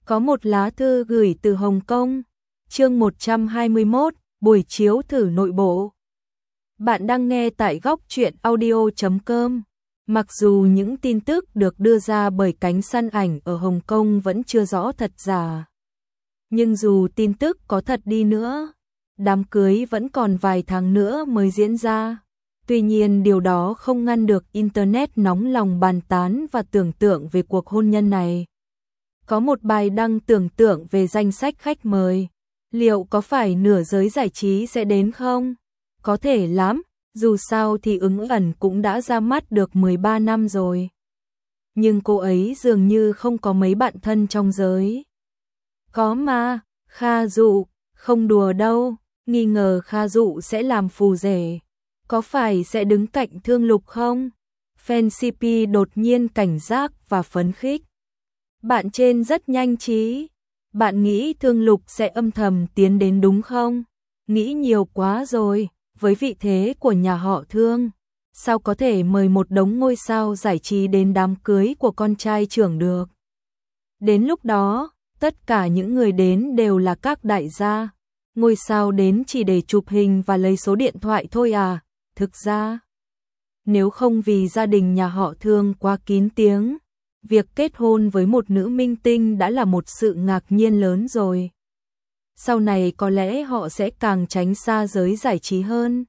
Có một lá thư gửi từ Hồng Kông. Chương 121, buổi chiếu thử nội bộ. Bạn đang nghe tại góc truyện audio.com. Mặc dù những tin tức được đưa ra bởi cánh săn ảnh ở Hồng Kông vẫn chưa rõ thật giả, nhưng dù tin tức có thật đi nữa, đám cưới vẫn còn vài tháng nữa mới diễn ra. Tuy nhiên điều đó không ngăn được Internet nóng lòng bàn tán và tưởng tượng về cuộc hôn nhân này. Có một bài đăng tưởng tượng về danh sách khách mời. Liệu có phải nửa giới giải trí sẽ đến không? Có thể lắm, dù sao thì Ứng Ẩn cũng đã ra mắt được 13 năm rồi. Nhưng cô ấy dường như không có mấy bạn thân trong giới. Có mà, Kha Dụ, không đùa đâu, nghi ngờ Kha Dụ sẽ làm phù rể. Có phải sẽ đứng cạnh Thương Lục không? Fan CP đột nhiên cảnh giác và phấn khích. Bạn trên rất nhanh trí. Bạn nghĩ Thương Lục sẽ âm thầm tiến đến đúng không? Nghĩ nhiều quá rồi, với vị thế của nhà họ Thương, sao có thể mời một đống ngôi sao giải trí đến đám cưới của con trai trưởng được? Đến lúc đó, tất cả những người đến đều là các đại gia. Ngôi sao đến chỉ để chụp hình và lấy số điện thoại thôi à? Thực ra, nếu không vì gia đình nhà họ Thương quá kín tiếng, việc kết hôn với một nữ minh tinh đã là một sự ngạc nhiên lớn rồi. Sau này có lẽ họ sẽ càng tránh xa giới giải trí hơn.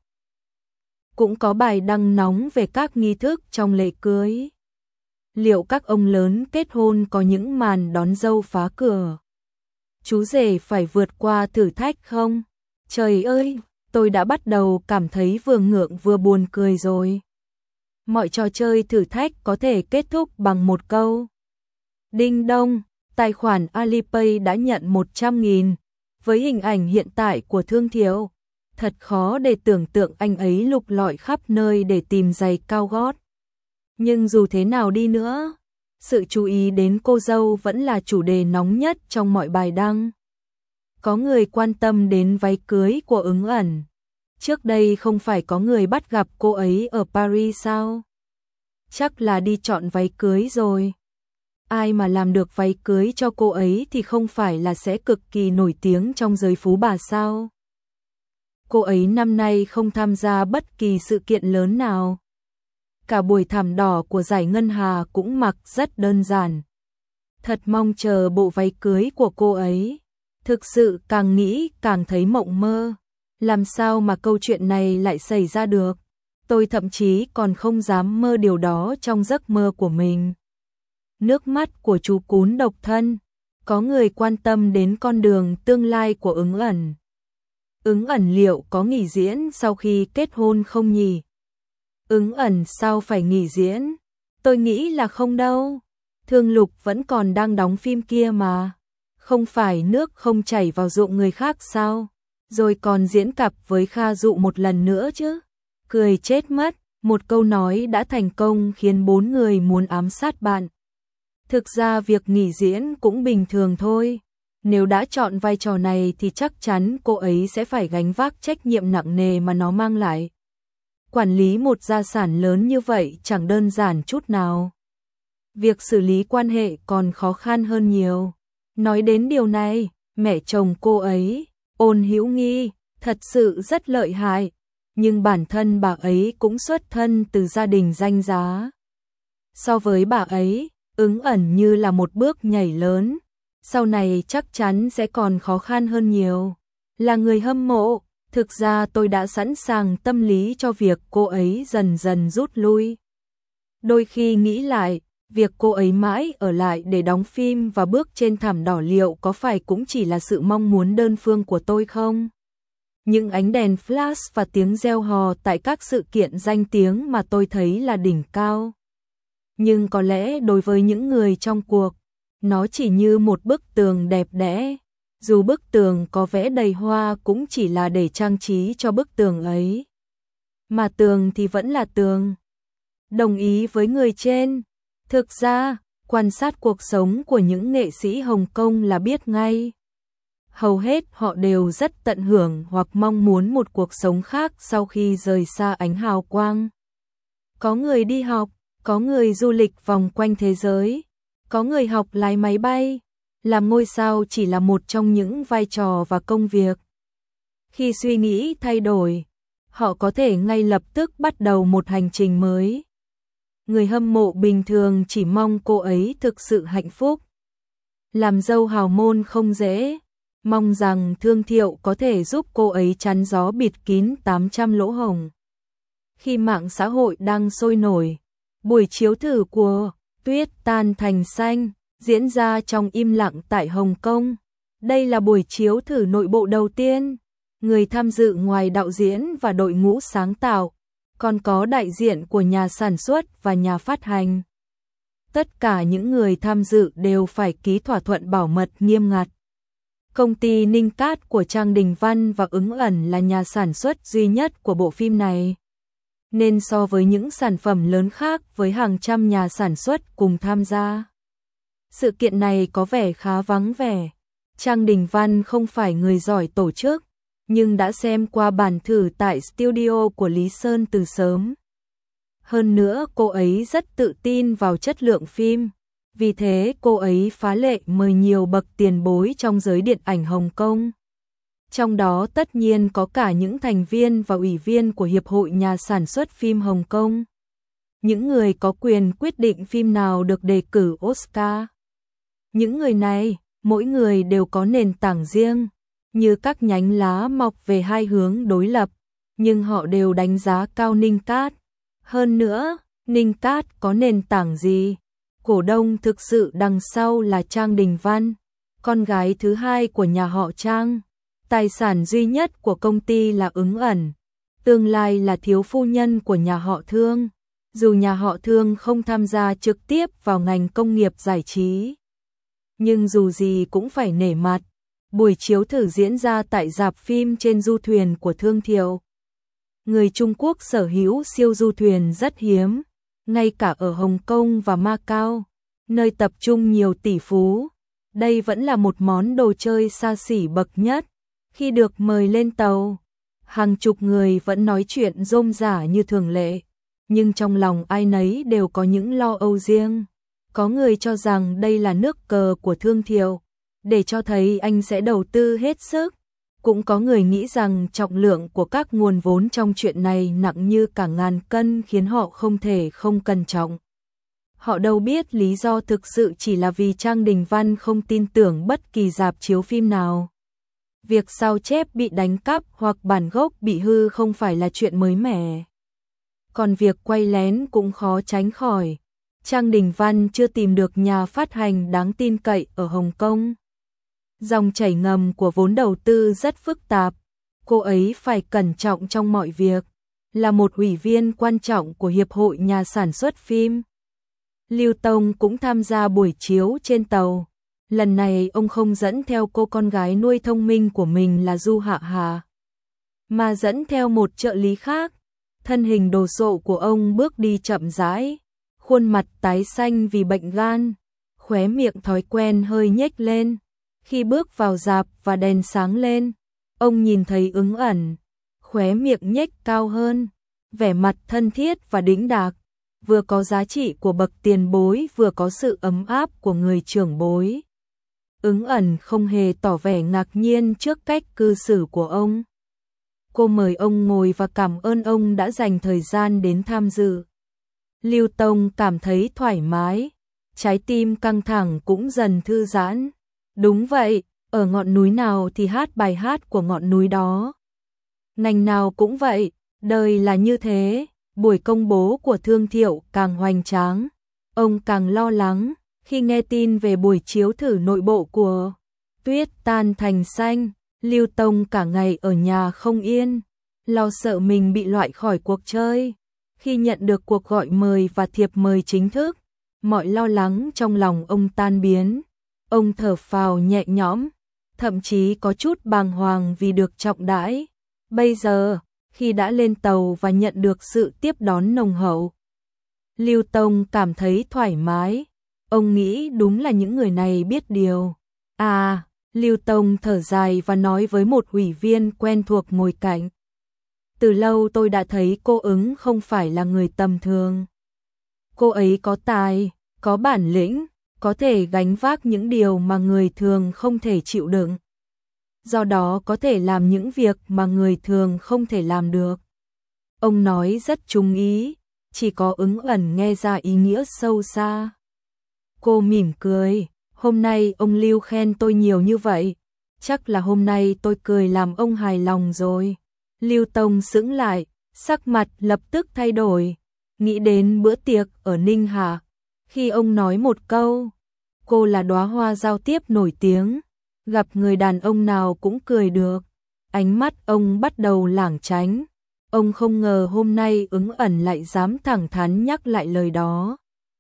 Cũng có bài đăng nóng về các nghi thức trong lễ cưới. Liệu các ông lớn kết hôn có những màn đón dâu phá cửa? Chú rể phải vượt qua thử thách không? Trời ơi, tôi đã bắt đầu cảm thấy vừa ngượng vừa buồn cười rồi. Mọi trò chơi thử thách có thể kết thúc bằng một câu. Đinh đông, tài khoản Alipay đã nhận 100.000. Với hình ảnh hiện tại của Thương Thiếu, thật khó để tưởng tượng anh ấy lục lọi khắp nơi để tìm giày cao gót. Nhưng dù thế nào đi nữa, sự chú ý đến cô dâu vẫn là chủ đề nóng nhất trong mọi bài đăng. Có người quan tâm đến váy cưới của Ứng Ẩn. Trước đây không phải có người bắt gặp cô ấy ở Paris sao? Chắc là đi chọn váy cưới rồi. Ai mà làm được váy cưới cho cô ấy thì không phải là sẽ cực kỳ nổi tiếng trong giới phú bà sao? Cô ấy năm nay không tham gia bất kỳ sự kiện lớn nào. Cả buổi thảm đỏ của giải ngân hà cũng mặc rất đơn giản. Thật mong chờ bộ váy cưới của cô ấy. Thực sự càng nghĩ càng thấy mộng mơ. Làm sao mà câu chuyện này lại xảy ra được? Tôi thậm chí còn không dám mơ điều đó trong giấc mơ của mình. Nước mắt của chú cún độc thân. Có người quan tâm đến con đường tương lai của Ứng Ẩn. Ứng Ẩn liệu có nghỉ diễn sau khi kết hôn không nhỉ? Ứng Ẩn sao phải nghỉ diễn? Tôi nghĩ là không đâu. Thương Lục vẫn còn đang đóng phim kia mà. Không phải nước không chảy vào ruộng người khác sao? Rồi còn diễn cặp với Kha Dụ một lần nữa chứ. Cười chết mất, một câu nói đã thành công khiến 4 người muốn ám sát bạn. Thực ra việc nghỉ diễn cũng bình thường thôi. Nếu đã chọn vai trò này thì chắc chắn cô ấy sẽ phải gánh vác trách nhiệm nặng nề mà nó mang lại. Quản lý một gia sản lớn như vậy chẳng đơn giản chút nào. Việc xử lý quan hệ còn khó khăn hơn nhiều. Nói đến điều này, mẹ chồng cô ấy, Ôn Hữu Nghi, thật sự rất lợi hại. Nhưng bản thân bà ấy cũng xuất thân từ gia đình danh giá. So với bà ấy, Ứng Ẩn như là một bước nhảy lớn. Sau này chắc chắn sẽ còn khó khăn hơn nhiều. Là người hâm mộ, thực ra tôi đã sẵn sàng tâm lý cho việc cô ấy dần dần rút lui. Đôi khi nghĩ lại, việc cô ấy mãi ở lại để đóng phim và bước trên thảm đỏ liệu có phải cũng chỉ là sự mong muốn đơn phương của tôi không? Những ánh đèn flash và tiếng reo hò tại các sự kiện danh tiếng mà tôi thấy là đỉnh cao. Nhưng có lẽ đối với những người trong cuộc, nó chỉ như một bức tường đẹp đẽ. Dù bức tường có vẽ đầy hoa cũng chỉ là để trang trí cho bức tường ấy. Mà tường thì vẫn là tường. Đồng ý với người trên. Thực ra, quan sát cuộc sống của những nghệ sĩ Hồng Kông là biết ngay. Hầu hết họ đều rất tận hưởng hoặc mong muốn một cuộc sống khác sau khi rời xa ánh hào quang. Có người đi học, có người du lịch vòng quanh thế giới, có người học lái máy bay, Làm ngôi sao chỉ là một trong những vai trò và công việc. Khi suy nghĩ thay đổi, họ có thể ngay lập tức bắt đầu một hành trình mới. Người hâm mộ bình thường chỉ mong cô ấy thực sự hạnh phúc. Làm dâu hào môn không dễ, mong rằng Thương Thiệu có thể giúp cô ấy chắn gió bịt kín 800 lỗ hổng. Khi mạng xã hội đang sôi nổi, buổi chiếu thử của Tuyết Tan Thành Xanh diễn ra trong im lặng tại Hồng Kông. Đây là buổi chiếu thử nội bộ đầu tiên. Người tham dự ngoài đạo diễn và đội ngũ sáng tạo, còn có đại diện của nhà sản xuất và nhà phát hành. Tất cả những người tham dự đều phải ký thỏa thuận bảo mật nghiêm ngặt. Công ty Ninh Cát của Trang Đình Văn và Ứng Ẩn là nhà sản xuất duy nhất của bộ phim này. Nên so với những sản phẩm lớn khác với hàng trăm nhà sản xuất cùng tham gia, sự kiện này có vẻ khá vắng vẻ. Trang Đình Văn không phải người giỏi tổ chức, nhưng đã xem qua bản thử tại studio của Lý Sơn từ sớm. Hơn nữa cô ấy rất tự tin vào chất lượng phim, vì thế cô ấy phá lệ mời nhiều bậc tiền bối trong giới điện ảnh Hồng Kông. Trong đó tất nhiên có cả những thành viên và ủy viên của Hiệp hội Nhà sản xuất phim Hồng Kông. Những người có quyền quyết định phim nào được đề cử Oscar. Những người này, mỗi người đều có nền tảng riêng, như các nhánh lá mọc về hai hướng đối lập, nhưng họ đều đánh giá cao Ninh Cát. Hơn nữa, Ninh Cát có nền tảng gì? Cổ đông thực sự đằng sau là Trang Đình Văn, con gái thứ hai của nhà họ Trang. Tài sản duy nhất của công ty là Ứng Ẩn, tương lai là thiếu phu nhân của nhà họ Thương. Dù nhà họ Thương không tham gia trực tiếp vào ngành công nghiệp giải trí, nhưng dù gì cũng phải nể mặt. Buổi chiếu thử diễn ra tại rạp phim trên du thuyền của Thương Thiệu. Người Trung Quốc sở hữu siêu du thuyền rất hiếm, ngay cả ở Hồng Kông và Macau, nơi tập trung nhiều tỷ phú. Đây vẫn là một món đồ chơi xa xỉ bậc nhất. Khi được mời lên tàu, hàng chục người vẫn nói chuyện rôm rả như thường lệ, nhưng trong lòng ai nấy đều có những lo âu riêng. Có người cho rằng đây là nước cờ của Thương Thiệu, để cho thấy anh sẽ đầu tư hết sức. Cũng có người nghĩ rằng trọng lượng của các nguồn vốn trong chuyện này nặng như cả ngàn cân khiến họ không thể không cẩn trọng. Họ đâu biết lý do thực sự chỉ là vì Trang Đình Văn không tin tưởng bất kỳ rạp chiếu phim nào. Việc sao chép bị đánh cắp hoặc bản gốc bị hư không phải là chuyện mới mẻ. Còn việc quay lén cũng khó tránh khỏi. Trang Đình Văn chưa tìm được nhà phát hành đáng tin cậy ở Hồng Kông. Dòng chảy ngầm của vốn đầu tư rất phức tạp. Cô ấy phải cẩn trọng trong mọi việc. Là một ủy viên quan trọng của Hiệp hội Nhà sản xuất phim. Lưu Tông cũng tham gia buổi chiếu trên tàu. Lần này ông không dẫn theo cô con gái nuôi thông minh của mình là Du Hạ Hà, mà dẫn theo một trợ lý khác. Thân hình đồ sộ của ông bước đi chậm rãi, khuôn mặt tái xanh vì bệnh gan, khóe miệng thói quen hơi nhếch lên. Khi bước vào rạp và đèn sáng lên, ông nhìn thấy Ứng Ẩn, khóe miệng nhếch cao hơn, vẻ mặt thân thiết và đĩnh đạc, vừa có giá trị của bậc tiền bối vừa có sự ấm áp của người trưởng bối. Ứng Ẩn không hề tỏ vẻ ngạc nhiên trước cách cư xử của ông. Cô mời ông ngồi và cảm ơn ông đã dành thời gian đến tham dự. Lưu Tông cảm thấy thoải mái, trái tim căng thẳng cũng dần thư giãn. Đúng vậy, ở ngọn núi nào thì hát bài hát của ngọn núi đó. Ngành nào cũng vậy, đời là như thế. Buổi công bố của Thương Thiệu càng hoành tráng, ông càng lo lắng. Khi nghe tin về buổi chiếu thử nội bộ của Tuyết Tan Thành Xanh, Lưu Tông cả ngày ở nhà không yên, lo sợ mình bị loại khỏi cuộc chơi. Khi nhận được cuộc gọi mời và thiệp mời chính thức, mọi lo lắng trong lòng ông tan biến. Ông thở phào nhẹ nhõm, thậm chí có chút bàng hoàng vì được trọng đãi. Bây giờ, khi đã lên tàu và nhận được sự tiếp đón nồng hậu, Lưu Tông cảm thấy thoải mái. Ông nghĩ đúng là những người này biết điều. Lưu Tông thở dài và nói với một ủy viên quen thuộc ngồi cạnh. Từ lâu tôi đã thấy cô Ứng không phải là người tầm thường. Cô ấy có tài, có bản lĩnh, có thể gánh vác những điều mà người thường không thể chịu đựng. Do đó có thể làm những việc mà người thường không thể làm được. Ông nói rất trúng ý, chỉ có Ứng Ẩn nghe ra ý nghĩa sâu xa. Cô mỉm cười, hôm nay ông Lưu khen tôi nhiều như vậy, chắc là hôm nay tôi cười làm ông hài lòng rồi. Lưu Tông sững lại, sắc mặt lập tức thay đổi, nghĩ đến bữa tiệc ở Ninh Hà. Khi ông nói một câu, cô là đóa hoa giao tiếp nổi tiếng, gặp người đàn ông nào cũng cười được. Ánh mắt ông bắt đầu lảng tránh. Ông không ngờ hôm nay Ứng Ẩn lại dám thẳng thắn nhắc lại lời đó.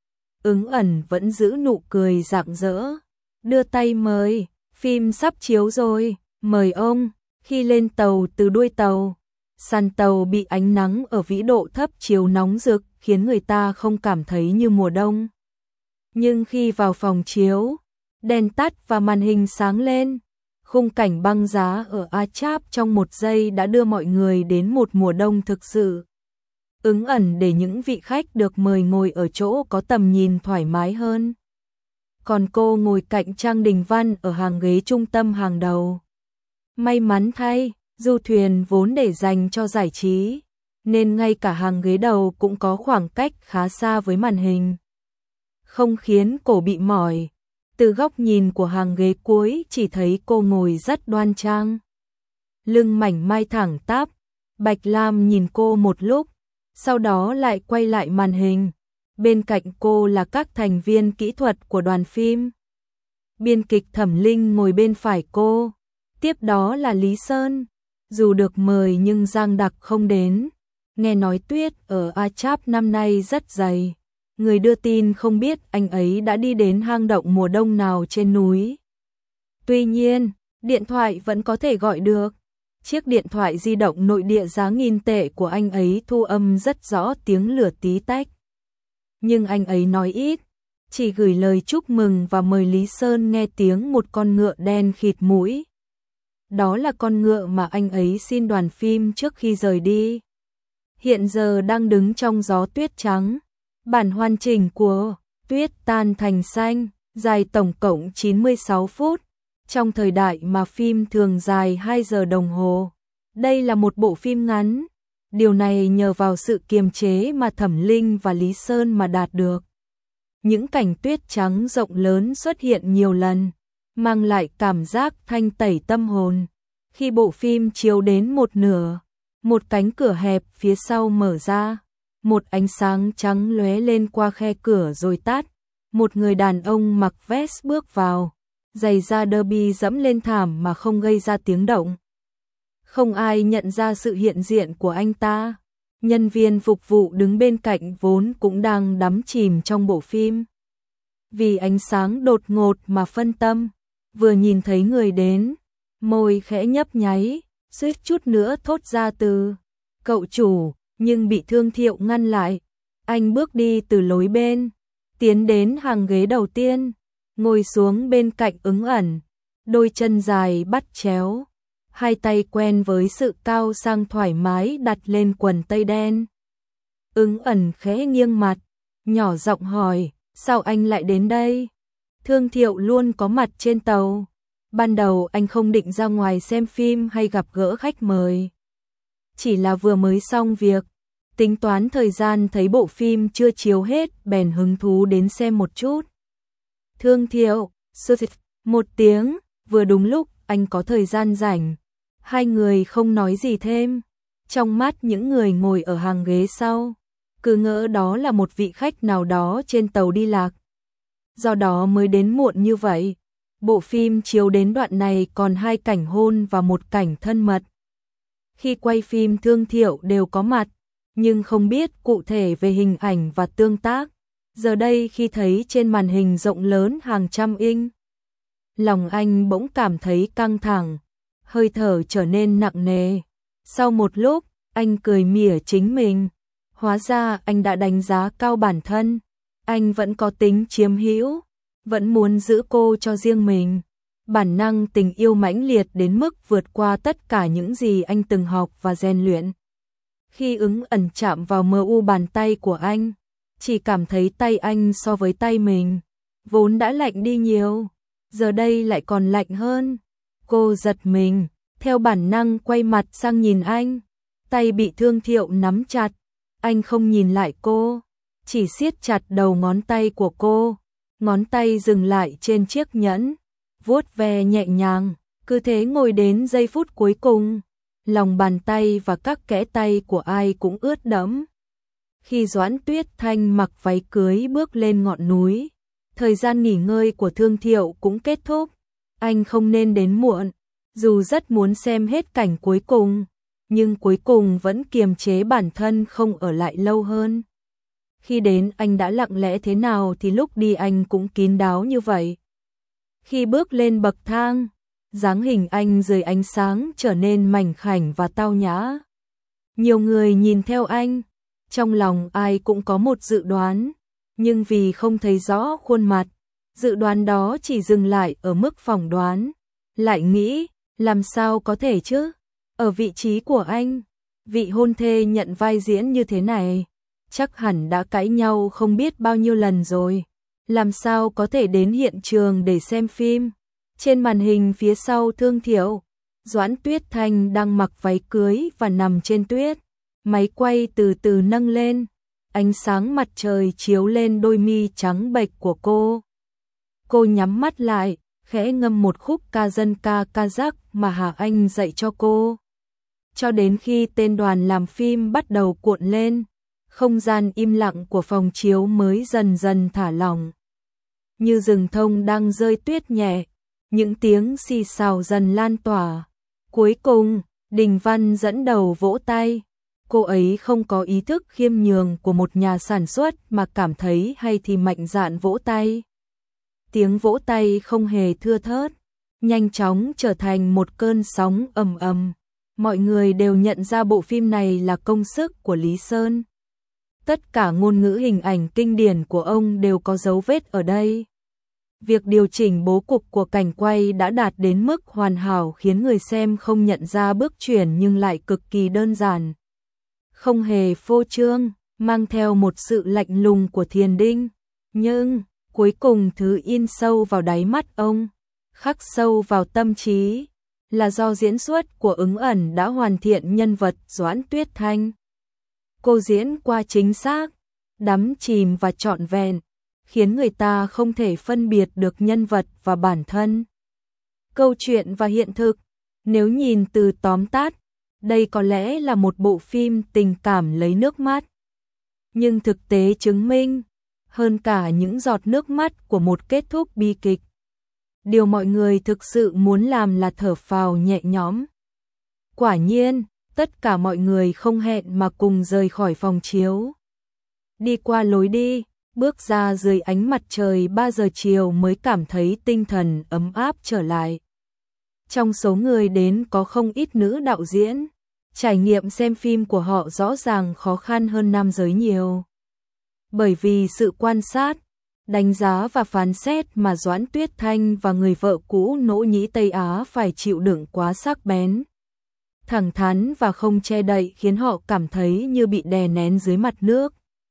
Ứng Ẩn vẫn giữ nụ cười rạng rỡ, đưa tay mời, phim sắp chiếu rồi, mời ông. Khi lên tàu từ đuôi tàu, sàn tàu bị ánh nắng ở vĩ độ thấp chiếu nóng rực khiến người ta không cảm thấy như mùa đông. Nhưng khi vào phòng chiếu, đèn tắt và màn hình sáng lên, khung cảnh băng giá ở A Cháp trong một giây đã đưa mọi người đến một mùa đông thực sự. Ứng Ẩn để những vị khách được mời ngồi ở chỗ có tầm nhìn thoải mái hơn. Còn cô ngồi cạnh Trang Đình Văn ở hàng ghế trung tâm hàng đầu. May mắn thay, du thuyền vốn để dành cho giải trí, nên ngay cả hàng ghế đầu cũng có khoảng cách khá xa với màn hình. Không khiến cổ bị mỏi. Từ góc nhìn của hàng ghế cuối chỉ thấy cô ngồi rất đoan trang. Lưng mảnh mai thẳng tắp. Bạch Lam nhìn cô một lúc, sau đó lại quay lại màn hình. Bên cạnh cô là các thành viên kỹ thuật của đoàn phim. Biên kịch Thẩm Linh ngồi bên phải cô. Tiếp đó là Lý Sơn. Dù được mời nhưng Giang Đặc không đến. Nghe nói tuyết ở A Cháp năm nay rất dày. Người đưa tin không biết anh ấy đã đi đến hang động mùa đông nào trên núi. Tuy nhiên, điện thoại vẫn có thể gọi được. Chiếc điện thoại di động nội địa giá nghìn tệ của anh ấy thu âm rất rõ tiếng lửa tí tách. Nhưng anh ấy nói ít, chỉ gửi lời chúc mừng và mời Lý Sơn nghe tiếng một con ngựa đen khịt mũi. Đó là con ngựa mà anh ấy xin đoàn phim trước khi rời đi. Hiện giờ đang đứng trong gió tuyết trắng. Bản hoàn chỉnh của Tuyết Tan Thành Xanh, dài tổng cộng 96 phút, trong thời đại mà phim thường dài 2 giờ đồng hồ. Đây là một bộ phim ngắn, điều này nhờ vào sự kiềm chế mà Thẩm Linh và Lý Sơn mà đạt được. Những cảnh tuyết trắng rộng lớn xuất hiện nhiều lần, mang lại cảm giác thanh tẩy tâm hồn. Khi bộ phim chiếu đến một nửa, một cánh cửa hẹp phía sau mở ra. Một ánh sáng trắng lóe lên qua khe cửa rồi tắt. Một người đàn ông mặc vest bước vào, giày da derby dẫm lên thảm mà không gây ra tiếng động. Không ai nhận ra sự hiện diện của anh ta. Nhân viên phục vụ đứng bên cạnh vốn cũng đang đắm chìm trong bộ phim. Vì ánh sáng đột ngột mà phân tâm, vừa nhìn thấy người đến, môi khẽ nhấp nháy, suýt chút nữa thốt ra từ "cậu chủ", nhưng bị Thương Thiệu ngăn lại. Anh bước đi từ lối bên, tiến đến hàng ghế đầu tiên, ngồi xuống bên cạnh Ứng Ẩn, đôi chân dài bắt chéo, hai tay quen với sự cao sang thoải mái đặt lên quần tây đen. Ứng Ẩn khẽ nghiêng mặt, nhỏ giọng hỏi, sao anh lại đến đây? Thương Thiệu luôn có mặt trên tàu. Ban đầu anh không định ra ngoài xem phim hay gặp gỡ khách mời. Chỉ là vừa mới xong việc, tính toán thời gian thấy bộ phim chưa chiếu hết bèn hứng thú đến xem một chút. Thương Thiệu, một tiếng, vừa đúng lúc anh có thời gian rảnh. Hai người không nói gì thêm. Trong mắt những người ngồi ở hàng ghế sau, cứ ngỡ đó là một vị khách nào đó trên tàu đi lạc. Do đó mới đến muộn như vậy. Bộ phim chiếu đến đoạn này còn 2 cảnh hôn và 1 cảnh thân mật. Khi quay phim Thương Thiệu đều có mặt, nhưng không biết cụ thể về hình ảnh và tương tác. Giờ đây khi thấy trên màn hình rộng lớn hàng trăm inch, lòng anh bỗng cảm thấy căng thẳng, hơi thở trở nên nặng nề. Sau một lúc, anh cười mỉa chính mình. Hóa ra anh đã đánh giá cao bản thân. Anh vẫn có tính chiếm hữu, vẫn muốn giữ cô cho riêng mình. Bản năng tình yêu mãnh liệt đến mức vượt qua tất cả những gì anh từng học và rèn luyện. Khi Ứng Ẩn chạm vào mờ u bàn tay của anh, chỉ cảm thấy tay anh so với tay mình vốn đã lạnh đi nhiều, giờ đây lại còn lạnh hơn. Cô giật mình, theo bản năng quay mặt sang nhìn anh, tay bị Thương Thiệu nắm chặt, anh không nhìn lại cô, chỉ siết chặt đầu ngón tay của cô, ngón tay dừng lại trên chiếc nhẫn, vuốt ve nhẹ nhàng, cứ thế ngồi đến giây phút cuối cùng, lòng bàn tay và các kẽ tay của ai cũng ướt đẫm. Khi Doãn Tuyết Thanh mặc váy cưới bước lên ngọn núi, thời gian nghỉ ngơi của Thương Thiệu cũng kết thúc, anh không nên đến muộn, dù rất muốn xem hết cảnh cuối cùng, nhưng cuối cùng vẫn kiềm chế bản thân không ở lại lâu hơn. Khi đến anh đã lặng lẽ thế nào thì lúc đi anh cũng kín đáo như vậy. Khi bước lên bậc thang, dáng hình anh dưới ánh sáng trở nên mảnh khảnh và tao nhã. Nhiều người nhìn theo anh, trong lòng ai cũng có một dự đoán, nhưng vì không thấy rõ khuôn mặt, dự đoán đó chỉ dừng lại ở mức phỏng đoán. Lại nghĩ, làm sao có thể chứ? Ở vị trí của anh, vị hôn thê nhận vai diễn như thế này, chắc hẳn đã cãi nhau không biết bao nhiêu lần rồi. Làm sao có thể đến hiện trường để xem phim? Trên màn hình phía sau Thương Thiệu, Doãn Tuyết Thanh đang mặc váy cưới và nằm trên tuyết. Máy quay từ từ nâng lên, ánh sáng mặt trời chiếu lên đôi mi trắng bệch của cô. Cô nhắm mắt lại, khẽ ngâm một khúc ca dân ca Kazakh mà Hà Anh dạy cho cô. Cho đến khi tên đoàn làm phim bắt đầu cuộn lên, không gian im lặng của phòng chiếu mới dần dần thả lỏng. Như rừng thông đang rơi tuyết nhẹ, những tiếng xì xào dần lan tỏa. Cuối cùng, Đình Văn dẫn đầu vỗ tay. Cô ấy không có ý thức khiêm nhường của một nhà sản xuất mà cảm thấy hay thì mạnh dạn vỗ tay. Tiếng vỗ tay không hề thưa thớt, nhanh chóng trở thành một cơn sóng ầm ầm. Mọi người đều nhận ra bộ phim này là công sức của Lý Sơn. Tất cả ngôn ngữ hình ảnh kinh điển của ông đều có dấu vết ở đây. Việc điều chỉnh bố cục của cảnh quay đã đạt đến mức hoàn hảo khiến người xem không nhận ra bước chuyển nhưng lại cực kỳ đơn giản. Không hề phô trương, mang theo một sự lạnh lùng của thiền đinh. Nhưng, cuối cùng thứ in sâu vào đáy mắt ông, khắc sâu vào tâm trí, là do diễn xuất của Ứng Ẩn đã hoàn thiện nhân vật Doãn Tuyết Thanh. Cô diễn qua chính xác, đắm chìm và trọn vẹn, khiến người ta không thể phân biệt được nhân vật và bản thân. Câu chuyện và hiện thực, nếu nhìn từ tóm tắt, đây có lẽ là một bộ phim tình cảm lấy nước mắt. Nhưng thực tế chứng minh, hơn cả những giọt nước mắt của một kết thúc bi kịch, điều mọi người thực sự muốn làm là thở phào nhẹ nhõm. Quả nhiên, tất cả mọi người không hẹn mà cùng rời khỏi phòng chiếu. Đi qua lối đi, bước ra dưới ánh mặt trời 3 giờ chiều mới cảm thấy tinh thần ấm áp trở lại. Trong số người đến có không ít nữ đạo diễn, trải nghiệm xem phim của họ rõ ràng khó khăn hơn nam giới nhiều. Bởi vì sự quan sát, đánh giá và phán xét mà Doãn Tuyết Thanh và người vợ cũ Nỗ Nhĩ Tây Á phải chịu đựng quá sắc bén, thẳng thắn và không che đậy khiến họ cảm thấy như bị đè nén dưới mặt nước.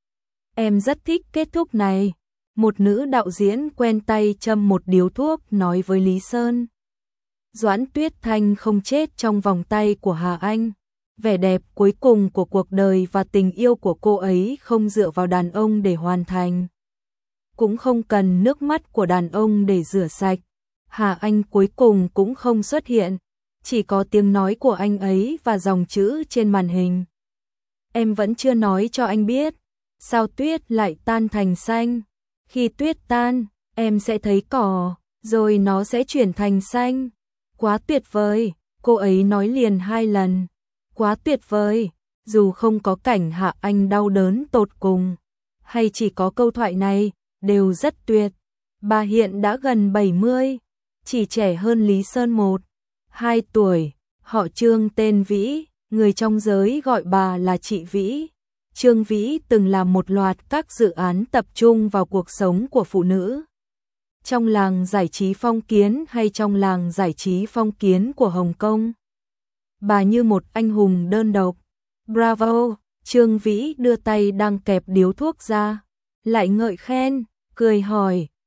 Em rất thích kết thúc này, một nữ đạo diễn quen tay châm một điếu thuốc nói với Lý Sơn. Doãn Tuyết Thanh không chết trong vòng tay của Hà Anh. Vẻ đẹp cuối cùng của cuộc đời và tình yêu của cô ấy không dựa vào đàn ông để hoàn thành, cũng không cần nước mắt của đàn ông để rửa sạch. Hà Anh cuối cùng cũng không xuất hiện, chỉ có tiếng nói của anh ấy và dòng chữ trên màn hình. Em vẫn chưa nói cho anh biết, sao tuyết lại tan thành xanh. Khi tuyết tan, em sẽ thấy cỏ, rồi nó sẽ chuyển thành xanh. Quá tuyệt vời, cô ấy nói liền 2 lần. Quá tuyệt vời, dù không có cảnh Hạ Anh đau đớn tột cùng, hay chỉ có câu thoại này, đều rất tuyệt. Bà hiện đã gần 70, chỉ trẻ hơn Lý Sơn 1-2 tuổi, họ Trương tên Vĩ, người trong giới gọi bà là chị Vĩ. Trương Vĩ từng làm một loạt các dự án tập trung vào cuộc sống của phụ nữ. Trong làng giải trí phong kiến hay trong làng giải trí phong kiến của Hồng Kông. Bà như một anh hùng đơn độc. Bravo, Trương Vĩ đưa tay đang kẹp điếu thuốc ra, lại ngợi khen, cười hỏi,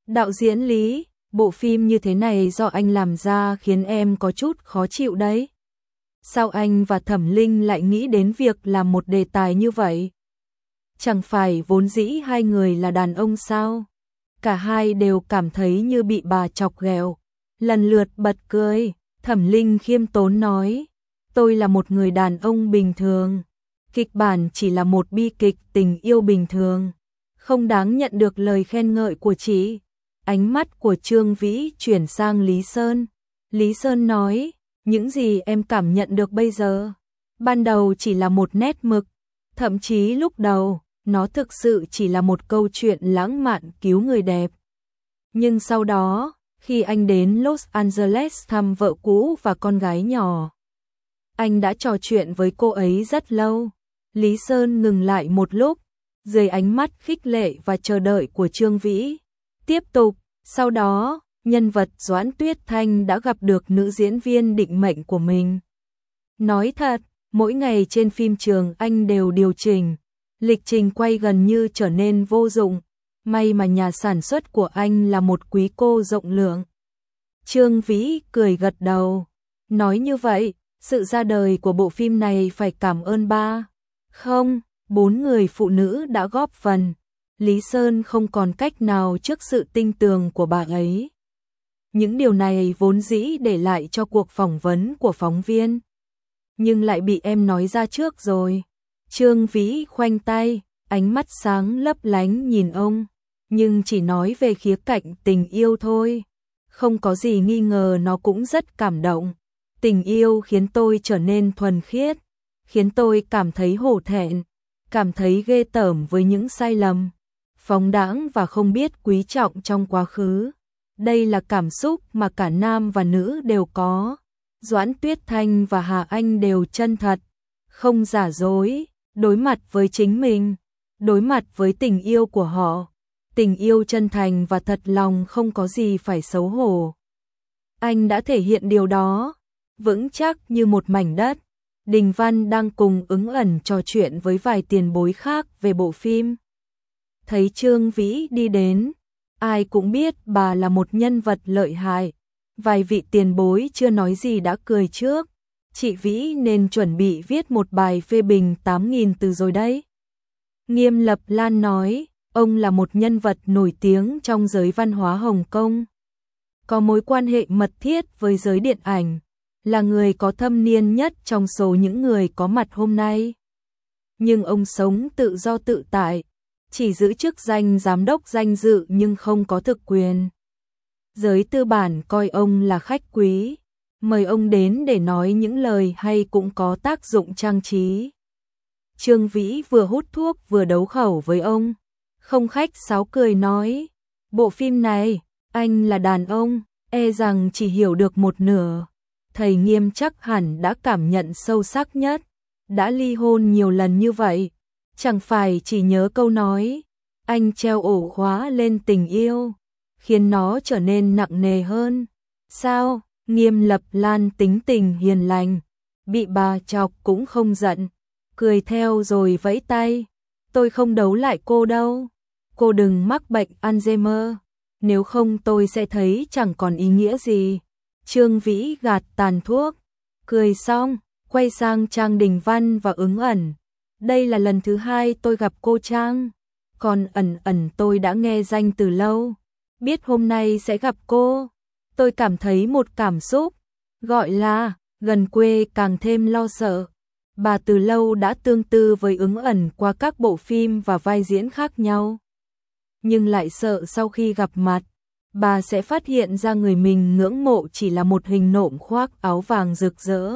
Đạo diễn Lý, bộ phim như thế này do anh làm ra khiến em có chút khó chịu đấy. Sao anh và Thẩm Linh lại nghĩ đến việc làm một đề tài như vậy? Chẳng phải vốn dĩ hai người là đàn ông sao? Cả hai đều cảm thấy như bị bà chọc ghẹo, lần lượt bật cười. Thẩm Linh khiêm tốn nói, tôi là một người đàn ông bình thường, kịch bản chỉ là một bi kịch tình yêu bình thường, không đáng nhận được lời khen ngợi của chị. Ánh mắt của Trương Vĩ chuyển sang Lý Sơn. Lý Sơn nói, những gì em cảm nhận được bây giờ, ban đầu chỉ là một nét mực, thậm chí lúc đầu, nó thực sự chỉ là một câu chuyện lãng mạn cứu người đẹp. Nhưng sau đó, khi anh đến Los Angeles thăm vợ cũ và con gái nhỏ, anh đã trò chuyện với cô ấy rất lâu. Lý Sơn ngừng lại một lúc, dưới ánh mắt khích lệ và chờ đợi của Trương Vĩ. Tiếp tục, sau đó, nhân vật Doãn Tuyết Thanh đã gặp được nữ diễn viên định mệnh của mình. Nói thật, mỗi ngày trên phim trường anh đều điều chỉnh, lịch trình quay gần như trở nên vô dụng. May mà nhà sản xuất của anh là một quý cô rộng lượng. Trương Vĩ cười gật đầu, nói như vậy, sự ra đời của bộ phim này phải cảm ơn không, 4 người phụ nữ đã góp phần. Lý Sơn không còn cách nào trước sự tinh tường của bà ấy. Những điều này vốn dĩ để lại cho cuộc phỏng vấn của phóng viên, nhưng lại bị em nói ra trước rồi. Trương Vĩ khoanh tay, ánh mắt sáng lấp lánh nhìn ông, nhưng chỉ nói về khía cạnh tình yêu thôi. Không có gì nghi ngờ nó cũng rất cảm động. Tình yêu khiến tôi trở nên thuần khiết, khiến tôi cảm thấy hổ thẹn, cảm thấy ghê tởm với những sai lầm, phóng đãng và không biết quý trọng trong quá khứ. Đây là cảm xúc mà cả nam và nữ đều có. Doãn Tuyết Thanh và Hà Anh đều chân thật, không giả dối, đối mặt với chính mình, đối mặt với tình yêu của họ. Tình yêu chân thành và thật lòng không có gì phải xấu hổ. Anh đã thể hiện điều đó, vững chắc như một mảnh đất. Đình Văn đang cùng Ứng Ẩn trò chuyện với vài tiền bối khác về bộ phim. Thấy Trương Vĩ đi đến, ai cũng biết bà là một nhân vật lợi hại. Vài vị tiền bối chưa nói gì đã cười trước. Chị Vĩ nên chuẩn bị viết một bài phê bình 8.000 từ rồi đấy. Nghiêm Lập Lan nói, ông là một nhân vật nổi tiếng trong giới văn hóa Hồng Kông, có mối quan hệ mật thiết với giới điện ảnh, là người có thâm niên nhất trong số những người có mặt hôm nay. Nhưng ông sống tự do tự tại, chỉ giữ chức danh giám đốc danh dự nhưng không có thực quyền. Giới tư bản coi ông là khách quý, mời ông đến để nói những lời hay cũng có tác dụng trang trí. Trương Vĩ vừa hút thuốc vừa đấu khẩu với ông, không khách sáo cười nói, bộ phim này, anh là đàn ông, e rằng chỉ hiểu được một nửa. Thầy Nghiêm chắc hẳn đã cảm nhận sâu sắc nhất, đã ly hôn nhiều lần như vậy, chẳng phải chỉ nhớ câu nói, anh treo ổ khóa lên tình yêu, khiến nó trở nên nặng nề hơn. Sao? Nghiêm Lập Lan tính tình hiền lành, bị bà chọc cũng không giận, cười theo rồi vẫy tay. Tôi không đấu lại cô đâu, cô đừng mắc bệnh Alzheimer, nếu không tôi sẽ thấy chẳng còn ý nghĩa gì. Trương Vĩ gạt tàn thuốc, cười xong, quay sang Trang Đình Văn và Ứng Ẩn. Đây là lần thứ 2 tôi gặp cô Trang, còn Ẩn Ẩn tôi đã nghe danh từ lâu, biết hôm nay sẽ gặp cô. Tôi cảm thấy một cảm xúc, gọi là, gần quê càng thêm lo sợ. Bà từ lâu đã tương tư với Ứng Ẩn qua các bộ phim và vai diễn khác nhau. Nhưng lại sợ sau khi gặp mặt, bà sẽ phát hiện ra người mình ngưỡng mộ chỉ là một hình nộm khoác áo vàng rực rỡ.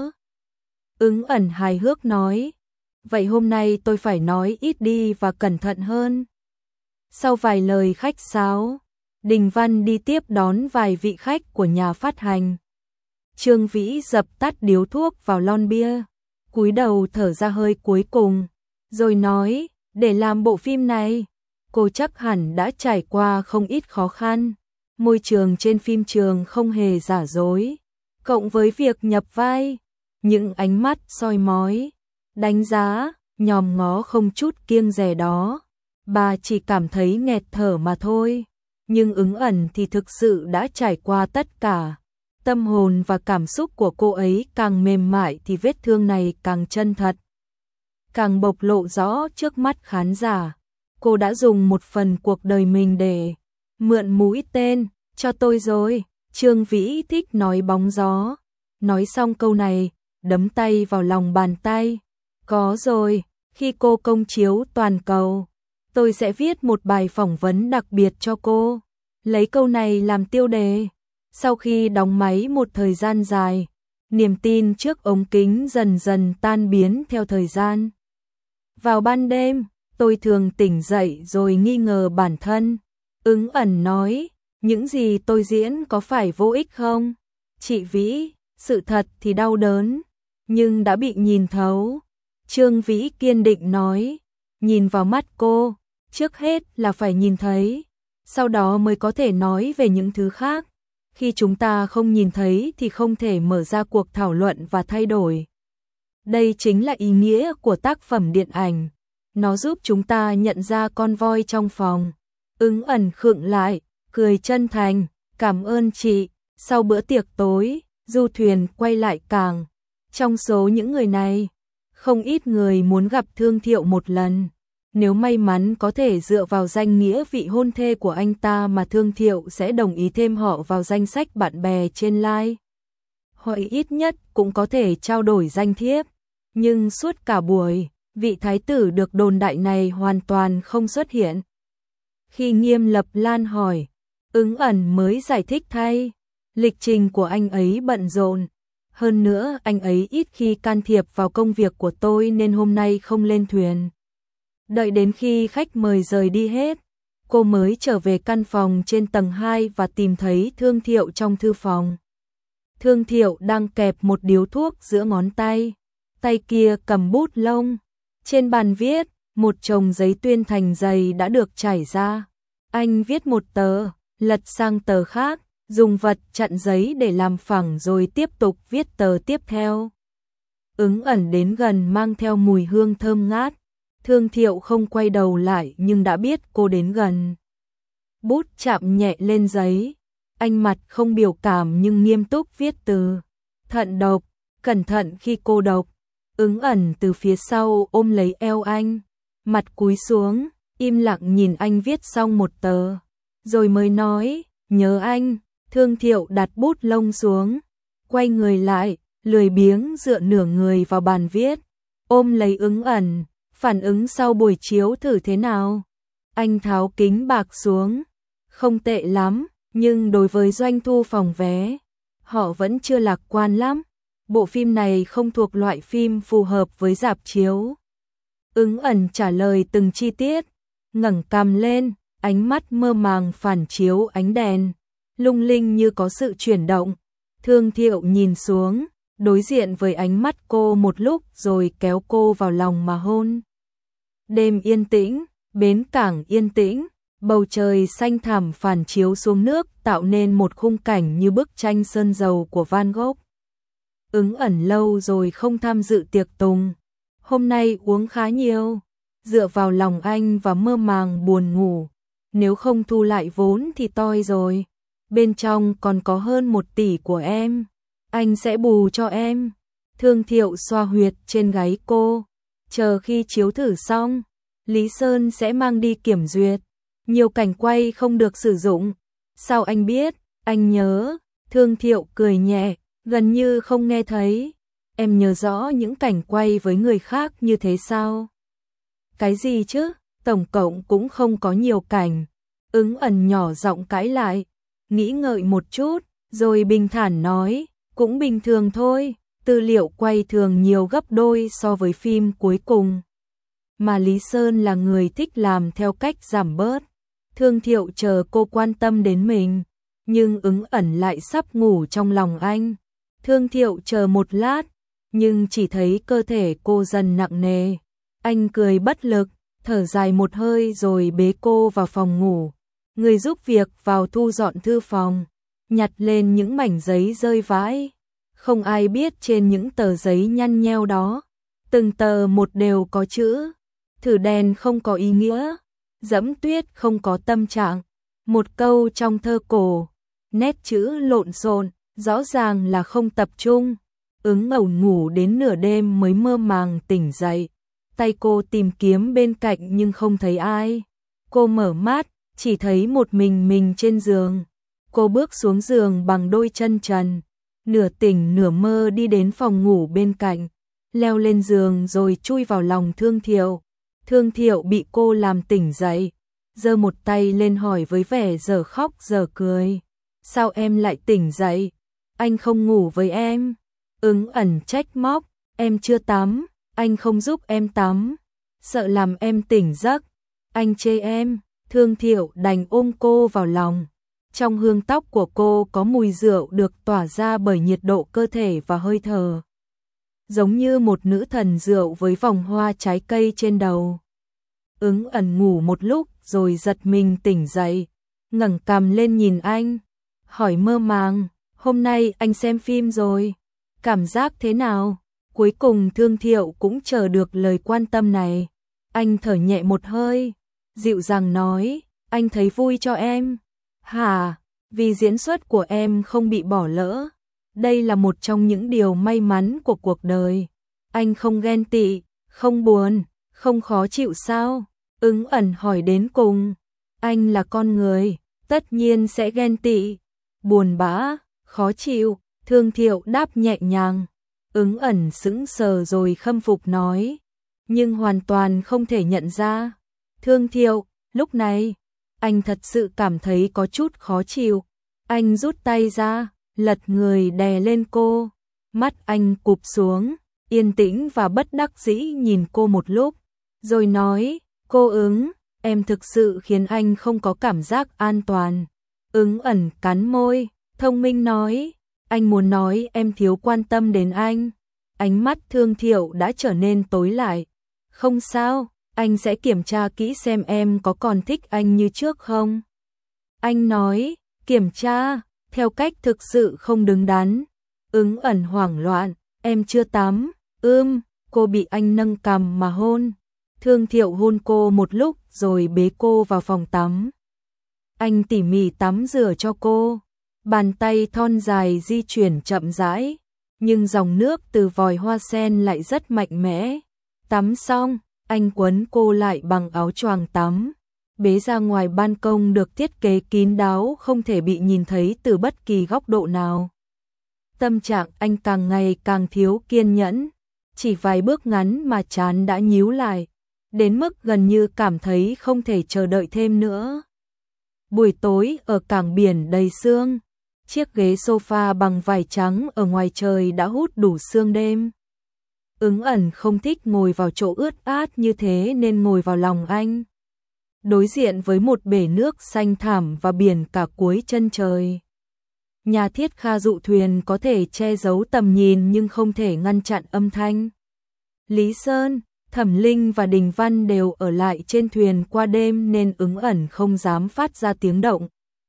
Ứng Ẩn hài hước nói, vậy hôm nay tôi phải nói ít đi và cẩn thận hơn. Sau vài lời khách sáo, Đình Văn đi tiếp đón vài vị khách của nhà phát hành. Trương Vĩ dập tắt điếu thuốc vào lon bia, cúi đầu thở ra hơi cuối cùng, rồi nói, để làm bộ phim này, cô chắc hẳn đã trải qua không ít khó khăn. Môi trường trên phim trường không hề giả dối, cộng với việc nhập vai, những ánh mắt soi mói, đánh giá, nhòm ngó không chút kiêng dè đó, bà chỉ cảm thấy nghẹt thở mà thôi. nhưng Ứng Ẩn thì thực sự đã trải qua tất cả. Tâm hồn và cảm xúc của cô ấy càng mềm mại thì vết thương này càng chân thật, càng bộc lộ rõ trước mắt khán giả. Cô đã dùng một phần cuộc đời mình để mượn mũi tên cho tôi rồi. Trương Vĩ thích nói bóng gió. Nói xong câu này, đấm tay vào lòng bàn tay. Có rồi, khi cô công chiếu toàn cầu, tôi sẽ viết một bài phỏng vấn đặc biệt cho cô. Lấy câu này làm tiêu đề. Sau khi đóng máy một thời gian dài, niềm tin trước ống kính dần dần tan biến theo thời gian. Vào ban đêm, tôi thường tỉnh dậy rồi nghi ngờ bản thân. Ứng Ẩn nói, những gì tôi diễn có phải vô ích không? Chị Vĩ, sự thật thì đau đớn, nhưng đã bị nhìn thấu. Trương Vĩ kiên định nói, nhìn vào mắt cô, trước hết là phải nhìn thấy, sau đó mới có thể nói về những thứ khác. Khi chúng ta không nhìn thấy thì không thể mở ra cuộc thảo luận và thay đổi. Đây chính là ý nghĩa của tác phẩm điện ảnh. Nó giúp chúng ta nhận ra con voi trong phòng. Ứng Ẩn khựng lại, cười chân thành, cảm ơn chị. Sau bữa tiệc tối, du thuyền quay lại cảng. Trong số những người này, không ít người muốn gặp Thương Thiệu một lần. Nếu may mắn có thể dựa vào danh nghĩa vị hôn thê của anh ta mà Thương Thiệu sẽ đồng ý thêm họ vào danh sách bạn bè trên Line. Hoặc ít nhất cũng có thể trao đổi danh thiếp. Nhưng suốt cả buổi, vị thái tử được đồn đại này hoàn toàn không xuất hiện. Khi Nghiêm Lập Lan hỏi, Ứng Ẩn mới giải thích thay. Lịch trình của anh ấy bận rộn. Hơn nữa anh ấy ít khi can thiệp vào công việc của tôi nên hôm nay không lên thuyền. Đợi đến khi khách mời rời đi hết, cô mới trở về căn phòng trên tầng 2 và tìm thấy Thương Thiệu trong thư phòng. Thương Thiệu đang kẹp một điếu thuốc giữa ngón tay. Tay kia cầm bút lông. Trên bàn viết, một chồng giấy tuyên thành dày đã được trải ra. Anh viết một tờ, lật sang tờ khác, dùng vật chặn giấy để làm phẳng rồi tiếp tục viết tờ tiếp theo. Ứng Ẩn đến gần mang theo mùi hương thơm ngát. Thương Thiệu không quay đầu lại nhưng đã biết cô đến gần. Bút chạm nhẹ lên giấy. Anh mặt không biểu cảm nhưng nghiêm túc viết từ. Thận độc, cẩn thận khi cô độc. Ứng Ẩn từ phía sau ôm lấy eo anh. Mặt cúi xuống, im lặng nhìn anh viết xong một tờ. Rồi mới nói, nhớ anh. Thương Thiệu đặt bút lông xuống. Quay người lại, lười biếng dựa nửa người vào bàn viết. Ôm lấy Ứng Ẩn. Phản ứng sau buổi chiếu thử thế nào? Anh tháo kính bạc xuống. Không tệ lắm, nhưng đối với doanh thu phòng vé, họ vẫn chưa lạc quan lắm. Bộ phim này không thuộc loại phim phù hợp với rạp chiếu. Ứng Ẩn trả lời từng chi tiết, ngẩng cằm lên, ánh mắt mơ màng phản chiếu ánh đèn, lung linh như có sự chuyển động. Thương Thiệu nhìn xuống, đối diện với ánh mắt cô một lúc rồi kéo cô vào lòng mà hôn. Đêm yên tĩnh, bến cảng yên tĩnh, bầu trời xanh thẳm phản chiếu xuống nước tạo nên một khung cảnh như bức tranh sơn dầu của Van Gogh. Ứng Ẩn lâu rồi không tham dự tiệc tùng. Hôm nay uống khá nhiều, dựa vào lòng anh và mơ màng buồn ngủ. Nếu không thu lại vốn thì toi rồi. Bên trong còn có hơn 1 tỷ của em. Anh sẽ bù cho em. Thương Thiệu xoa huyệt trên gáy cô. Chờ khi chiếu thử xong, Lý Sơn sẽ mang đi kiểm duyệt. Nhiều cảnh quay không được sử dụng. Sao anh biết? Anh nhớ. Thương Thiệu cười nhẹ, gần như không nghe thấy. Em nhớ rõ những cảnh quay với người khác như thế sao? Cái gì chứ? Tổng cộng cũng không có nhiều cảnh. Ứng Ẩn nhỏ giọng cãi lại. Nghĩ ngợi một chút, rồi bình thản nói. Cũng bình thường thôi. Tư liệu quay thường nhiều gấp đôi so với phim cuối cùng. Mà Lý Sơn là người thích làm theo cách giảm bớt. Thương Thiệu chờ cô quan tâm đến mình, nhưng Ứng Ẩn lại sắp ngủ trong lòng anh. Thương Thiệu chờ một lát, nhưng chỉ thấy cơ thể cô dần nặng nề. Anh cười bất lực, thở dài một hơi rồi bế cô vào phòng ngủ. Người giúp việc vào thu dọn thư phòng, nhặt lên những mảnh giấy rơi vãi. Không ai biết trên những tờ giấy nhăn nheo đó, từng tờ một đều có chữ. Thử đèn không có ý nghĩa, dẫm tuyết không có tâm trạng, Một câu trong thơ cổ, nét chữ lộn xộn, rõ ràng là không tập trung. Ứng ẩn ngủ đến nửa đêm mới mơ màng tỉnh dậy. Tay cô tìm kiếm bên cạnh nhưng không thấy ai. Cô mở mắt, chỉ thấy một mình trên giường. Cô bước xuống giường bằng đôi chân trần, nửa tỉnh nửa mơ đi đến phòng ngủ bên cạnh, leo lên giường rồi chui vào lòng Thương Thiệu. Thương Thiệu bị cô làm tỉnh dậy, giơ một tay lên hỏi với vẻ dở khóc dở cười. Sao em lại tỉnh dậy? Anh không ngủ với em. Ứng ẩn trách móc, em chưa tắm, anh không giúp em tắm, sợ làm em tỉnh giấc. Anh chê em. Thương Thiệu đành ôm cô vào lòng. Trong hương tóc của cô có mùi rượu được tỏa ra bởi nhiệt độ cơ thể và hơi thở. Giống như một nữ thần rượu với vòng hoa trái cây trên đầu. Ứng ẩn ngủ một lúc rồi giật mình tỉnh dậy, ngẩng cằm lên nhìn anh, hỏi mơ màng, hôm nay anh xem phim rồi, cảm giác thế nào? Cuối cùng Thương Thiệu cũng chờ được lời quan tâm này. Anh thở nhẹ một hơi, dịu dàng nói, anh thấy vui cho em. Hả? Vì diễn xuất của em không bị bỏ lỡ. Đây là một trong những điều may mắn của cuộc đời. Anh không ghen tị, không buồn, không khó chịu sao? Ứng ẩn hỏi đến cùng. Anh là con người, tất nhiên sẽ ghen tị, buồn bã, khó chịu. Thương Thiệu đáp nhẹ nhàng. Ứng ẩn sững sờ rồi khâm phục nói, nhưng hoàn toàn không thể nhận ra. Thương Thiệu, lúc này, anh thật sự cảm thấy có chút khó chịu. Anh rút tay ra, lật người đè lên cô. Mắt anh cụp xuống, yên tĩnh và bất đắc dĩ nhìn cô một lúc, rồi nói, cô Ứng, em thực sự khiến anh không có cảm giác an toàn. Ứng ẩn cắn môi, thông minh nói, anh muốn nói em thiếu quan tâm đến anh. Ánh mắt Thương Thiệu đã trở nên tối lại. Không sao, anh sẽ kiểm tra kỹ xem em có còn thích anh như trước không. Anh nói, kiểm tra, theo cách thực sự không đứng đắn. Ứng ẩn hoảng loạn, em chưa tắm. Cô bị anh nâng cằm mà hôn. Thương Thiệu hôn cô một lúc rồi bế cô vào phòng tắm. Anh tỉ mỉ tắm rửa cho cô. Bàn tay thon dài di chuyển chậm rãi, nhưng dòng nước từ vòi hoa sen lại rất mạnh mẽ. Tắm xong, anh quấn cô lại bằng áo choàng tắm, bế ra ngoài ban công được thiết kế kín đáo không thể bị nhìn thấy từ bất kỳ góc độ nào. Tâm trạng anh càng ngày càng thiếu kiên nhẫn, chỉ vài bước ngắn mà trán đã nhíu lại, đến mức gần như cảm thấy không thể chờ đợi thêm nữa. Buổi tối ở cảng biển đầy sương, chiếc ghế sofa bằng vải trắng ở ngoài trời đã hút đủ sương đêm. Ứng ẩn không thích ngồi vào chỗ ướt át như thế nên ngồi vào lòng anh, đối diện với một bể nước xanh thẳm và biển cả cuối chân trời. Nhà thiết kha dụ thuyền có thể che giấu tầm nhìn nhưng không thể ngăn chặn âm thanh. Lý Sơn, Thẩm Linh và Đình Văn đều ở lại trên thuyền qua đêm nên Ứng ẩn không dám phát ra tiếng động.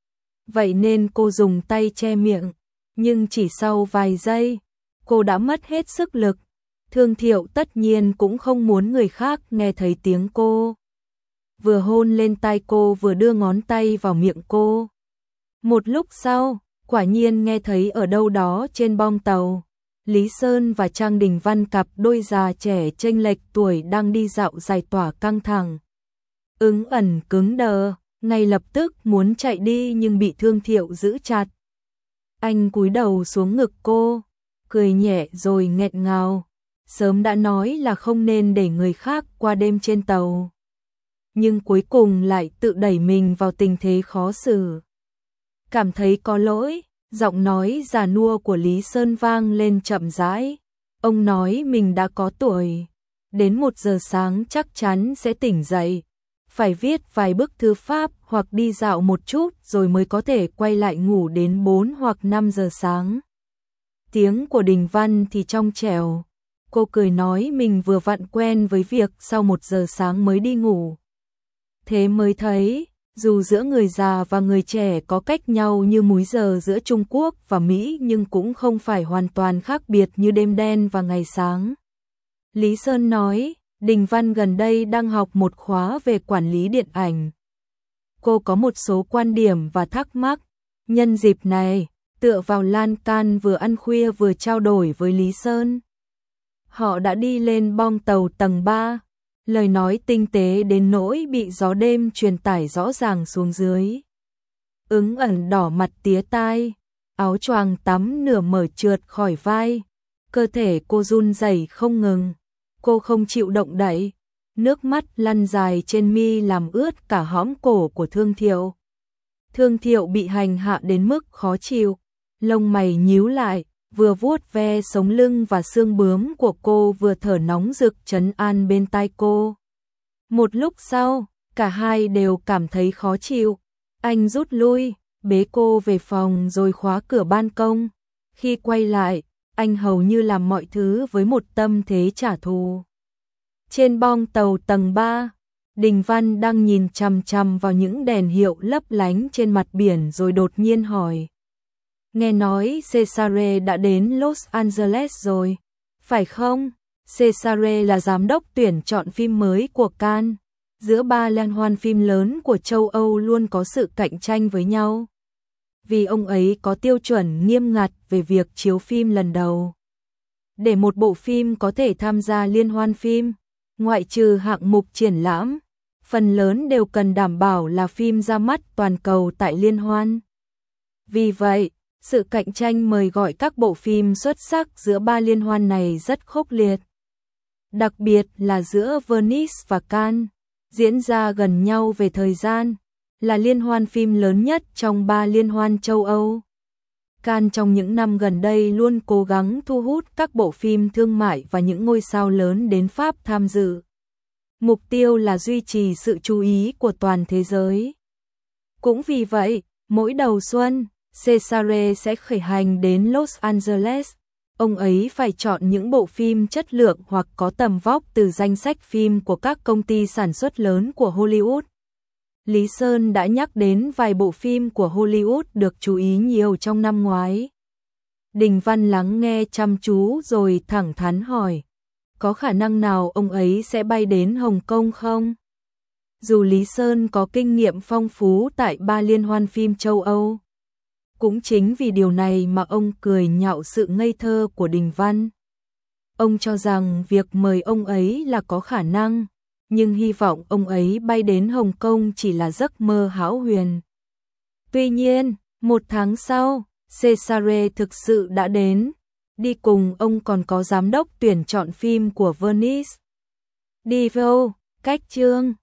Vậy nên cô dùng tay che miệng, nhưng chỉ sau vài giây, cô đã mất hết sức lực. Thương Thiệu tất nhiên cũng không muốn người khác nghe thấy tiếng cô. Vừa hôn lên tai cô vừa đưa ngón tay vào miệng cô. Một lúc sau, quả nhiên nghe thấy ở đâu đó trên bong tàu, Lý Sơn và Trang Đình Văn cặp đôi già trẻ chênh lệch tuổi đang đi dạo giải tỏa căng thẳng. Ứng ẩn cứng đờ, ngay lập tức muốn chạy đi nhưng bị Thương Thiệu giữ chặt. Anh cúi đầu xuống ngực cô, cười nhẹ rồi nghẹn ngào. Sớm đã nói là không nên để người khác qua đêm trên tàu, nhưng cuối cùng lại tự đẩy mình vào tình thế khó xử. Cảm thấy có lỗi, giọng nói già nua của Lý Sơn vang lên chậm rãi. Ông nói mình đã có tuổi, đến 1 giờ sáng chắc chắn sẽ tỉnh dậy, phải viết vài bức thư pháp hoặc đi dạo một chút rồi mới có thể quay lại ngủ đến 4 hoặc 5 giờ sáng. Tiếng của Đình Văn thì trong trẻo. Cô cười nói mình vừa vặn quen với việc sau 1 giờ sáng mới đi ngủ. Thế mới thấy, dù giữa người già và người trẻ có cách nhau như múi giờ giữa Trung Quốc và Mỹ nhưng cũng không phải hoàn toàn khác biệt như đêm đen và ngày sáng. Lý Sơn nói, Đình Văn gần đây đang học một khóa về quản lý điện ảnh. cô có một số quan điểm và thắc mắc. Nhân dịp này, tựa vào lan can vừa ăn khuya vừa trao đổi với Lý Sơn. Họ đã đi lên bong tàu tầng 3, lời nói tinh tế đến nỗi bị gió đêm truyền tải rõ ràng xuống dưới. Ứng ẩn đỏ mặt tía tai, áo choàng tắm nửa mở trượt khỏi vai, cơ thể cô run rẩy không ngừng, cô không chịu động đậy, nước mắt lăn dài trên mi làm ướt cả hõm cổ của Thương Thiệu. Thương Thiệu bị hành hạ đến mức khó chịu, lông mày nhíu lại, vừa vuốt ve sống lưng và xương bướm của cô vừa thở nóng rực trấn an bên tai cô. Một lúc sau, cả hai đều cảm thấy khó chịu, anh rút lui, bế cô về phòng rồi khóa cửa ban công. Khi quay lại, anh hầu như làm mọi thứ với một tâm thế trả thù. Trên bong tàu tầng 3, Đình Văn đang nhìn chằm chằm vào những đèn hiệu lấp lánh trên mặt biển rồi đột nhiên hỏi. Nghe nói Cesare đã đến Los Angeles rồi, phải không? Cesare là giám đốc tuyển chọn phim mới của Cannes. Giữa ba liên hoan phim lớn của châu Âu luôn có sự cạnh tranh với nhau. Vì ông ấy có tiêu chuẩn nghiêm ngặt về việc chiếu phim lần đầu. Để một bộ phim có thể tham gia liên hoan phim, ngoại trừ hạng mục triển lãm, phần lớn đều cần đảm bảo là phim ra mắt toàn cầu tại liên hoan. Vì vậy, sự cạnh tranh mời gọi các bộ phim xuất sắc giữa ba liên hoan này rất khốc liệt. Đặc biệt là giữa Venice và Cannes, diễn ra gần nhau về thời gian, là liên hoan phim lớn nhất trong ba liên hoan châu Âu. Cannes trong những năm gần đây luôn cố gắng thu hút các bộ phim thương mại và những ngôi sao lớn đến Pháp tham dự. Mục tiêu là duy trì sự chú ý của toàn thế giới. Cũng vì vậy, mỗi đầu xuân, Cesare sẽ khởi hành đến Los Angeles. Ông ấy phải chọn những bộ phim chất lượng hoặc có tầm vóc từ danh sách phim của các công ty sản xuất lớn của Hollywood. Lý Sơn đã nhắc đến vài bộ phim của Hollywood được chú ý nhiều trong năm ngoái. Đình Văn lắng nghe chăm chú rồi thẳng thắn hỏi, có khả năng nào ông ấy sẽ bay đến Hồng Kông không? Dù Lý Sơn có kinh nghiệm phong phú tại ba liên hoan phim châu Âu, cũng chính vì điều này mà ông cười nhạo sự ngây thơ của Đình Văn. Ông cho rằng việc mời ông ấy là có khả năng, nhưng hy vọng ông ấy bay đến Hồng Kông chỉ là giấc mơ hão huyền. Tuy nhiên, một tháng sau, Cesare thực sự đã đến. Đi cùng ông còn có giám đốc tuyển chọn phim của Venice. Đi vô, cách chương